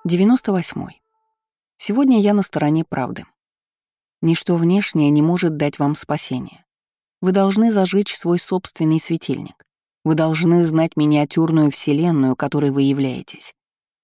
98. Сегодня я на стороне правды. Ничто внешнее не может дать вам спасения. Вы должны зажечь свой собственный светильник. Вы должны знать миниатюрную вселенную, которой вы являетесь.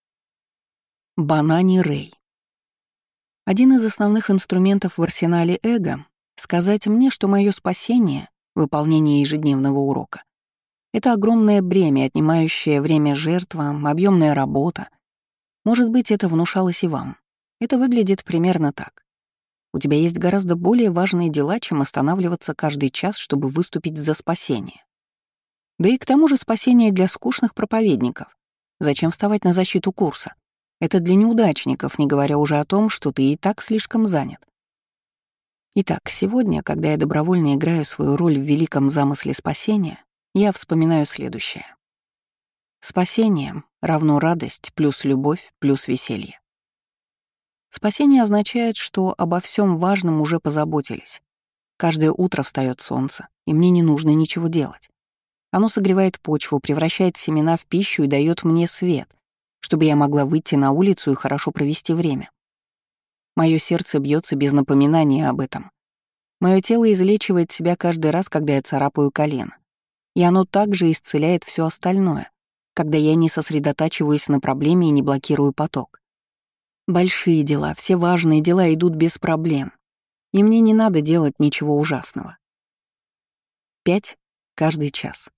Банани Рэй. Один из основных инструментов в арсенале эго — сказать мне, что мое спасение, выполнение ежедневного урока, это огромное бремя, отнимающее время жертвам, объемная работа. Может быть, это внушалось и вам. Это выглядит примерно так. У тебя есть гораздо более важные дела, чем останавливаться каждый час, чтобы выступить за спасение. Да и к тому же спасение для скучных проповедников. Зачем вставать на защиту курса? Это для неудачников, не говоря уже о том, что ты и так слишком занят. Итак, сегодня, когда я добровольно играю свою роль в великом замысле спасения, я вспоминаю следующее. Спасение равно радость плюс любовь плюс веселье. Спасение означает, что обо всем важном уже позаботились. Каждое утро встает солнце, и мне не нужно ничего делать. Оно согревает почву, превращает семена в пищу и дает мне свет, чтобы я могла выйти на улицу и хорошо провести время. Мое сердце бьется без напоминания об этом. Мое тело излечивает себя каждый раз, когда я царапаю колено. И оно также исцеляет все остальное, когда я не сосредотачиваюсь на проблеме и не блокирую поток. Большие дела, все важные дела идут без проблем, и мне не надо делать ничего ужасного. 5 каждый час.